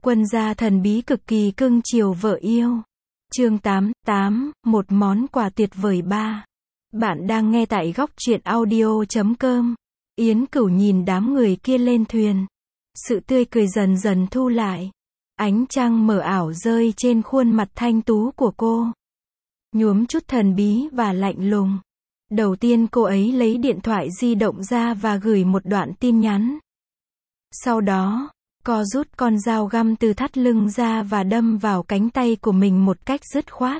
Quân gia thần bí cực kỳ cưng chiều vợ yêu. Chương 88, một món quà tuyệt vời 3. Bạn đang nghe tại góc truyện audio.com. Yến Cửu nhìn đám người kia lên thuyền. Sự tươi cười dần dần thu lại. Ánh trăng mờ ảo rơi trên khuôn mặt thanh tú của cô. Nhuốm chút thần bí và lạnh lùng. Đầu tiên cô ấy lấy điện thoại di động ra và gửi một đoạn tin nhắn. Sau đó, cô rút con dao găm từ thắt lưng ra và đâm vào cánh tay của mình một cách dứt khoát.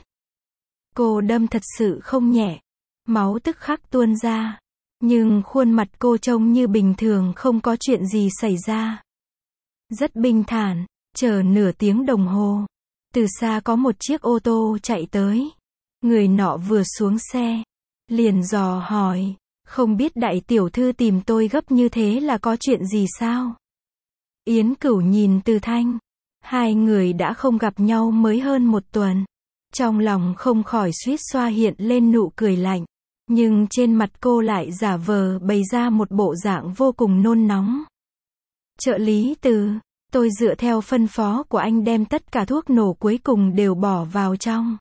Cô đâm thật sự không nhẹ. Máu tức khắc tuôn ra. Nhưng khuôn mặt cô trông như bình thường, không có chuyện gì xảy ra. Rất bình thản. Chờ nửa tiếng đồng hồ. Từ xa có một chiếc ô tô chạy tới. Người nọ vừa xuống xe. Liền dò hỏi. Không biết đại tiểu thư tìm tôi gấp như thế là có chuyện gì sao? Yến Cửu nhìn Từ Thanh. Hai người đã không gặp nhau mới hơn một tuần. Trong lòng không khỏi suýt xoa hiện lên nụ cười lạnh. Nhưng trên mặt cô lại giả vờ bày ra một bộ dạng vô cùng nôn nóng. Trợ lý Từ, tôi dựa theo phân phó của anh đem tất cả thuốc nổ cuối cùng đều bỏ vào trong.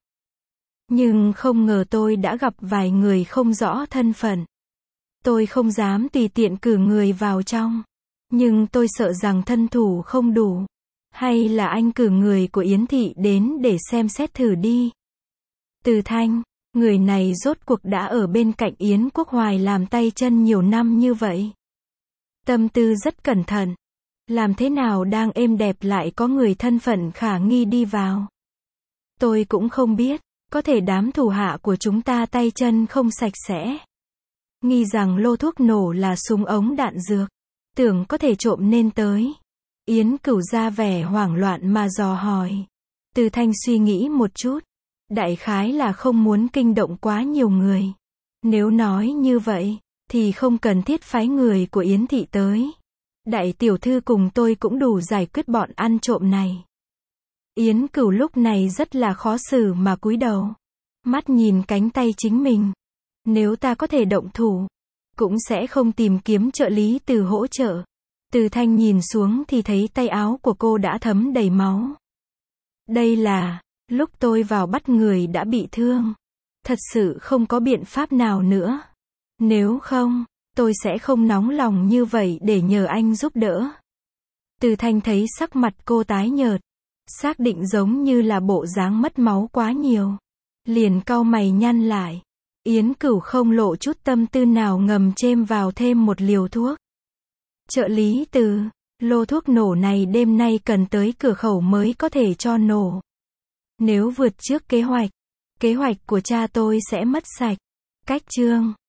Nhưng không ngờ tôi đã gặp vài người không rõ thân phận. Tôi không dám tùy tiện cử người vào trong. Nhưng tôi sợ rằng thân thủ không đủ. Hay là anh cử người của Yến Thị đến để xem xét thử đi. Từ Thanh, người này rốt cuộc đã ở bên cạnh Yến Quốc Hoài làm tay chân nhiều năm như vậy. Tâm tư rất cẩn thận. Làm thế nào đang êm đẹp lại có người thân phận khả nghi đi vào. Tôi cũng không biết, có thể đám thủ hạ của chúng ta tay chân không sạch sẽ. Nghi rằng lô thuốc nổ là súng ống đạn dược. Tưởng có thể trộm nên tới. Yến Cửu ra vẻ hoảng loạn mà dò hỏi. Từ Thanh suy nghĩ một chút. Đại khái là không muốn kinh động quá nhiều người. Nếu nói như vậy, thì không cần thiết phái người của Yến Thị tới. Đại tiểu thư cùng tôi cũng đủ giải quyết bọn ăn trộm này. Yến Cửu lúc này rất là khó xử mà cúi đầu. Mắt nhìn cánh tay chính mình. Nếu ta có thể động thủ, cũng sẽ không tìm kiếm trợ lý Từ hỗ trợ. Từ Thanh nhìn xuống thì thấy tay áo của cô đã thấm đầy máu. Đây là, lúc tôi vào bắt người đã bị thương. Thật sự không có biện pháp nào nữa. Nếu không, tôi sẽ không nóng lòng như vậy để nhờ anh giúp đỡ. Từ Thanh thấy sắc mặt cô tái nhợt. Xác định giống như là bộ dáng mất máu quá nhiều. Liền cau mày nhăn lại. Yến Cửu không lộ chút tâm tư nào ngầm chêm vào thêm một liều thuốc. Trợ lý Từ, lô thuốc nổ này đêm nay cần tới cửa khẩu mới có thể cho nổ. Nếu vượt trước kế hoạch của cha tôi sẽ mất sạch. Cách chương